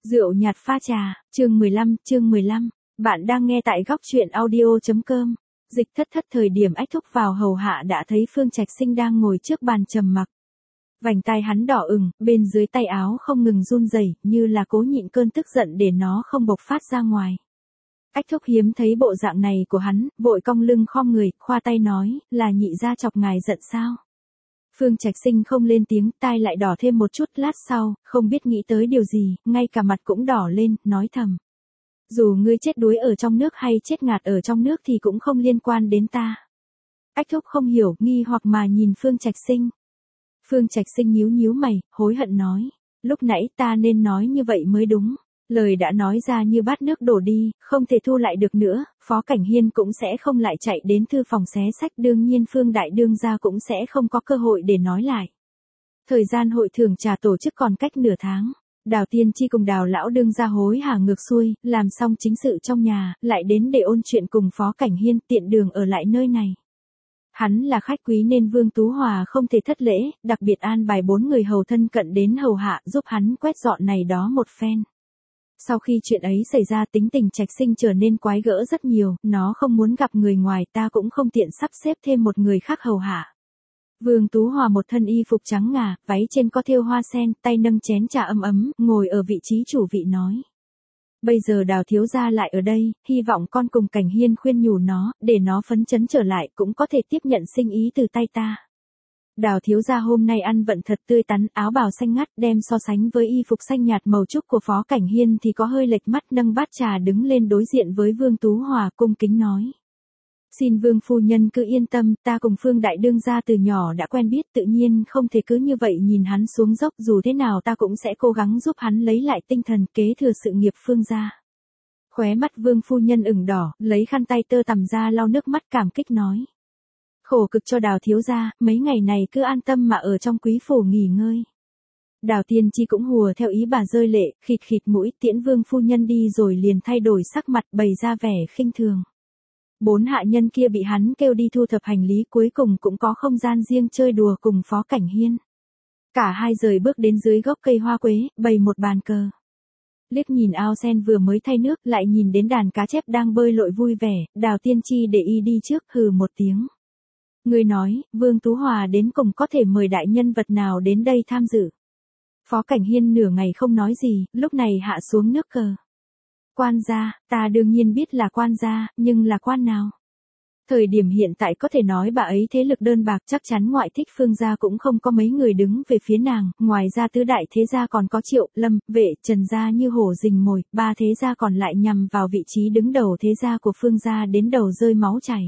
Rượu nhạt pha trà, chương 15, bạn đang nghe tại góc truyện audio.com. Dịch thất thất thời điểm ách thúc vào hầu hạ đã thấy Phương Trạch Sinh đang ngồi trước bàn trầm mặc. Vành tai hắn đỏ ửng, bên dưới tay áo không ngừng run rẩy, như là cố nhịn cơn tức giận để nó không bộc phát ra ngoài. Ách thúc hiếm thấy bộ dạng này của hắn, vội cong lưng khom người, khoa tay nói, là nhị gia chọc ngài giận sao? Phương Trạch Sinh không lên tiếng, tai lại đỏ thêm một chút, lát sau, không biết nghĩ tới điều gì, ngay cả mặt cũng đỏ lên, nói thầm. Dù ngươi chết đuối ở trong nước hay chết ngạt ở trong nước thì cũng không liên quan đến ta. Ách thúc không hiểu, nghi hoặc mà nhìn Phương Trạch Sinh. Phương Trạch Sinh nhíu nhíu mày, hối hận nói, lúc nãy ta nên nói như vậy mới đúng. Lời đã nói ra như bát nước đổ đi, không thể thu lại được nữa, Phó Cảnh Hiên cũng sẽ không lại chạy đến thư phòng xé sách, đương nhiên Phương Đại Đương gia cũng sẽ không có cơ hội để nói lại. Thời gian hội thưởng trà tổ chức còn cách nửa tháng, Đào Tiên Chi cùng Đào Lão Đương gia hối hả ngược xuôi, làm xong chính sự trong nhà, lại đến để ôn chuyện cùng Phó Cảnh Hiên, tiện đường ở lại nơi này. Hắn là khách quý nên Vương Tú Hòa không thể thất lễ, đặc biệt an bài 4 người hầu thân cận đến hầu hạ giúp hắn quét dọn này đó một phen. Sau khi chuyện ấy xảy ra, tính tình Trạch Sinh trở nên quái gở rất nhiều, nó không muốn gặp người ngoài, ta cũng không tiện sắp xếp thêm một người khác hầu hạ. Vương Tú Hòa một thân y phục trắng ngà, váy trên có thêu hoa sen, tay nâng chén trà ấm ấm, ngồi ở vị trí chủ vị nói. Bây giờ Đào thiếu gia lại ở đây, hy vọng con cùng Cảnh Hiên khuyên nhủ nó, để nó phấn chấn trở lại, cũng có thể tiếp nhận sinh ý từ tay ta. Đào thiếu gia hôm nay ăn vận thật tươi tắn, áo bào xanh ngắt, đem so sánh với y phục xanh nhạt màu trúc của Phó Cảnh Hiên thì có hơi lệch mắt, nâng bát trà đứng lên đối diện với Vương Tú Hòa, cung kính nói. Xin Vương phu nhân cứ yên tâm, ta cùng Phương Đại Đương gia từ nhỏ đã quen biết, tự nhiên không thể cứ như vậy nhìn hắn xuống dốc, dù thế nào ta cũng sẽ cố gắng giúp hắn lấy lại tinh thần, kế thừa sự nghiệp Phương gia. Khóe mắt Vương phu nhân ửng đỏ, lấy khăn tay tơ tằm ra lau nước mắt, cảm kích nói. Khổ cực cho Đào thiếu gia, mấy ngày này cứ an tâm mà ở trong quý phủ nghỉ ngơi. Đào Tiên Chi cũng hùa theo ý bà, rơi lệ, khịt khịt mũi, tiễn Vương phu nhân đi rồi liền thay đổi sắc mặt, bày ra vẻ khinh thường. 4 hạ nhân kia bị hắn kêu đi thu thập hành lý, cuối cùng cũng có không gian riêng chơi đùa cùng Phó Cảnh Hiên. Cả hai rời bước đến dưới gốc cây hoa quế, bày một bàn cờ. Liếc nhìn ao sen vừa mới thay nước, lại nhìn đến đàn cá chép đang bơi lội vui vẻ, Đào Tiên Chi để y đi trước, hừ một tiếng. Người nói, Vương Tú Hòa đến cùng có thể mời đại nhân vật nào đến đây tham dự. Phó Cảnh Hiên nửa ngày không nói gì, lúc này hạ xuống nước cờ. Quan gia, ta đương nhiên biết là quan gia, nhưng là quan nào? Thời điểm hiện tại có thể nói bà ấy thế lực đơn bạc, chắc chắn ngoại thích Phương gia cũng không có mấy người đứng về phía nàng, ngoài ra tứ đại thế gia còn có Triệu, Lâm, Vệ, Trần gia như hổ rình mồi, 3 thế gia còn lại nhằm vào vị trí đứng đầu thế gia của Phương gia đến đầu rơi máu chảy.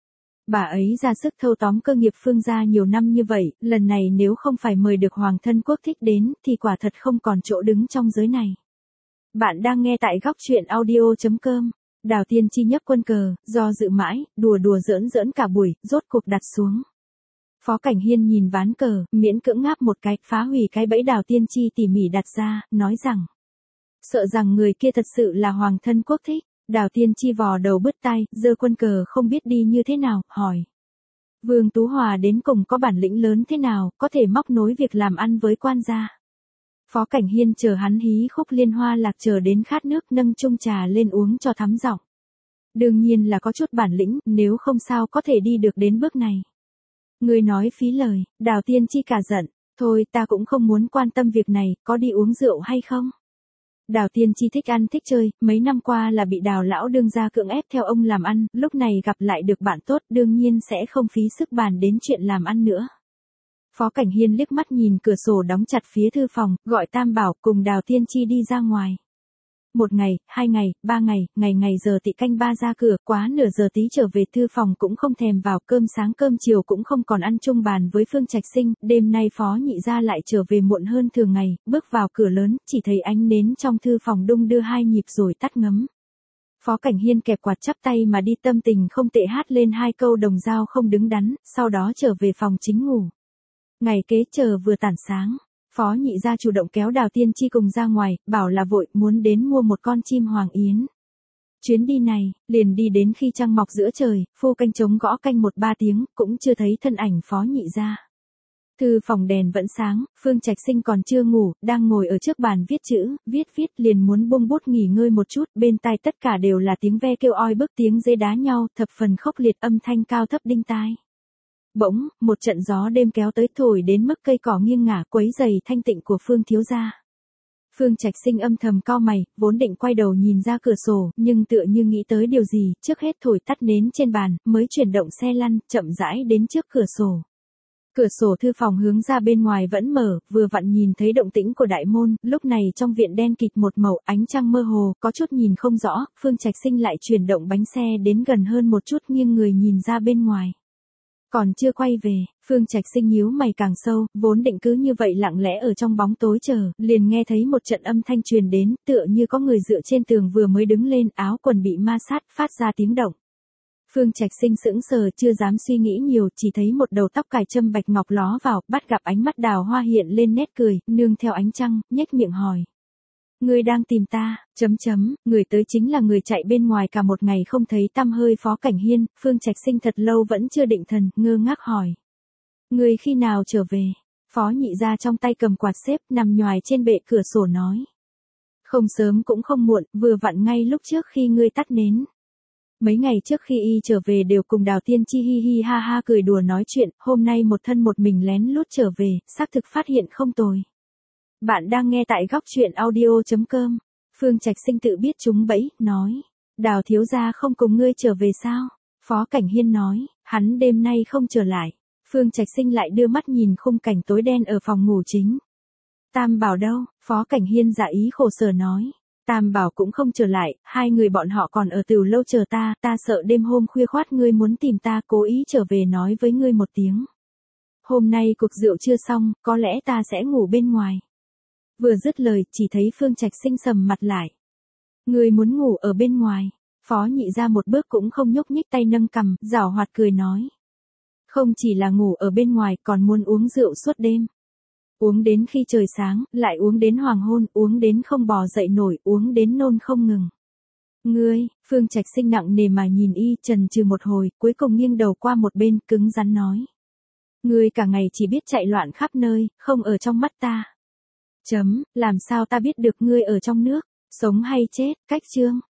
Bà ấy ra sức thâu tóm cơ nghiệp Phương gia nhiều năm như vậy, lần này nếu không phải mời được Hoàng thân quốc thích đến, thì quả thật không còn chỗ đứng trong giới này. Bạn đang nghe tại góc truyện audio.com. Đào Tiên Chi nhấc quân cờ, do dự mãi, đùa giỡn cả buổi, rốt cuộc đặt xuống. Phó Cảnh Hiên nhìn ván cờ, miễn cưỡng ngáp một cái, phá hủy cái bẫy Đào Tiên Chi tỉ mỉ đặt ra, nói rằng. Sợ rằng người kia thật sự là Hoàng thân quốc thích. Đào Tiên Chi vò đầu bứt tai, giơ quân cờ không biết đi như thế nào, hỏi. Vương Tú Hòa đến cùng có bản lĩnh lớn thế nào, có thể móc nối việc làm ăn với quan gia. Phó Cảnh Hiên chờ hắn hí khúc liên hoa lạc, chờ đến khát nước, nâng chung trà lên uống cho thắm giọng. Đương nhiên là có chút bản lĩnh, nếu không sao có thể đi được đến bước này. Người nói phí lời, Đào Tiên Chi cả giận, thôi ta cũng không muốn quan tâm việc này, có đi uống rượu hay không? Đào Tiên Chi thích ăn thích chơi, mấy năm qua là bị Đào Lão Đương gia cưỡng ép theo ông làm ăn, lúc này gặp lại được bạn tốt, đương nhiên sẽ không phí sức bàn đến chuyện làm ăn nữa. Phó Cảnh Hiên liếc mắt nhìn cửa sổ đóng chặt phía thư phòng, gọi Tam Bảo cùng Đào Tiên Chi đi ra ngoài. 1 ngày, 2 ngày, 3 ngày, ngày giờ tị canh 3 ra cửa, quá nửa giờ tí trở về thư phòng cũng không thèm vào, cơm sáng cơm chiều cũng không còn ăn chung bàn với Phương Trạch Sinh, đêm nay Phó nhị gia lại trở về muộn hơn thường ngày, bước vào cửa lớn, chỉ thấy ánh nến trong thư phòng đung đưa 2 nhịp rồi tắt ngấm. Phó Cảnh Hiên kẹp quạt chắp tay mà đi, tâm tình không tệ, hát lên 2 câu đồng dao không đứng đắn, sau đó trở về phòng chính ngủ. Ngày kế chờ vừa tản sáng, Phó nhị gia chủ động kéo Đào Tiên Chi cùng ra ngoài, bảo là vội muốn đến mua một con chim hoàng yến. Chuyến đi này, liền đi đến khi trăng mọc giữa trời, phu canh trống gõ canh 1-3 tiếng, cũng chưa thấy thân ảnh Phó nhị gia. Thư phòng đèn vẫn sáng, Phương Trạch Sinh còn chưa ngủ, đang ngồi ở trước bàn viết chữ, viết liền muốn buông bút nghỉ ngơi một chút, bên tai tất cả đều là tiếng ve kêu oi bức, tiếng dây đá nhau, thập phần khốc liệt, âm thanh cao thấp đinh tai. Bỗng, một trận gió đêm kéo tới thổi đến mức cây cỏ nghiêng ngả quấy rầy thanh tịnh của Phương thiếu gia. Phương Trạch Sinh âm thầm cau mày, vốn định quay đầu nhìn ra cửa sổ, nhưng tựa như nghĩ tới điều gì, trước hết thổi tắt nến trên bàn, mới chuyển động xe lăn, chậm rãi đến trước cửa sổ. Cửa sổ thư phòng hướng ra bên ngoài vẫn mở, vừa vặn nhìn thấy động tĩnh của đại môn, lúc này trong viện đen kịt một màu, ánh trăng mơ hồ, có chút nhìn không rõ, Phương Trạch Sinh lại chuyển động bánh xe đến gần hơn một chút nghiêng người nhìn ra bên ngoài. Còn chưa quay về, Phương Trạch Sinh nhíu mày càng sâu, vốn định cứ như vậy lặng lẽ ở trong bóng tối chờ, liền nghe thấy một trận âm thanh truyền đến, tựa như có người dựa trên tường vừa mới đứng lên, áo quần bị ma sát, phát ra tiếng động. Phương Trạch Sinh sững sờ chưa dám suy nghĩ nhiều, chỉ thấy một đầu tóc cài châm bạch ngọc ló vào, bắt gặp ánh mắt Đào Hoa hiện lên nét cười, nương theo ánh trăng, nhếch miệng hỏi. Người đang tìm ta, người tới chính là người chạy bên ngoài cả một ngày không thấy tăm hơi Phó Cảnh Hiên, Phương Trạch Sinh thật lâu vẫn chưa định thần, ngơ ngác hỏi. Người khi nào trở về? Phó Nhị gia trong tay cầm quạt xếp, nằm nhoài trên bệ cửa sổ nói. Không sớm cũng không muộn, vừa vặn ngay lúc trước khi ngươi tắt nến. Mấy ngày trước khi y trở về đều cùng Đào Tiên Chi hi hi ha ha cười đùa nói chuyện, hôm nay một thân một mình lén lút trở về, xác thực phát hiện không tồi. Bạn đang nghe tại góc chuyện audio.com. Phương Trạch Sinh tự biết trúng bẫy, nói. Đào thiếu gia không cùng ngươi trở về sao? Phó Cảnh Hiên nói, hắn đêm nay không trở lại. Phương Trạch Sinh lại đưa mắt nhìn khung cảnh tối đen ở phòng ngủ chính. Tam Bảo đâu? Phó Cảnh Hiên dạ ý khổ sở nói. Tam Bảo cũng không trở lại, hai người bọn họ còn ở Tửu Lâu chờ ta sợ đêm hôm khuya khoát ngươi muốn tìm ta cố ý trở về nói với ngươi một tiếng. Hôm nay cuộc rượu chưa xong, có lẽ ta sẽ ngủ bên ngoài. Vừa dứt lời, chỉ thấy Phương Trạch Sinh sầm mặt lại. Ngươi muốn ngủ ở bên ngoài. Phó Nhị ra một bước cũng không nhúc nhích tay nâng cằm, giảo hoạt cười nói. Không chỉ là ngủ ở bên ngoài còn muốn uống rượu suốt đêm. Uống đến khi trời sáng, lại uống đến hoàng hôn, uống đến không bò dậy nổi, uống đến nôn không ngừng. Ngươi, Phương Trạch Sinh nặng nề mà nhìn y, chần chừ một hồi, cuối cùng nghiêng đầu qua một bên, cứng rắn nói. Ngươi cả ngày chỉ biết chạy loạn khắp nơi, không ở trong mắt ta. Làm sao ta biết được ngươi ở trong nước, sống hay chết, cách chương.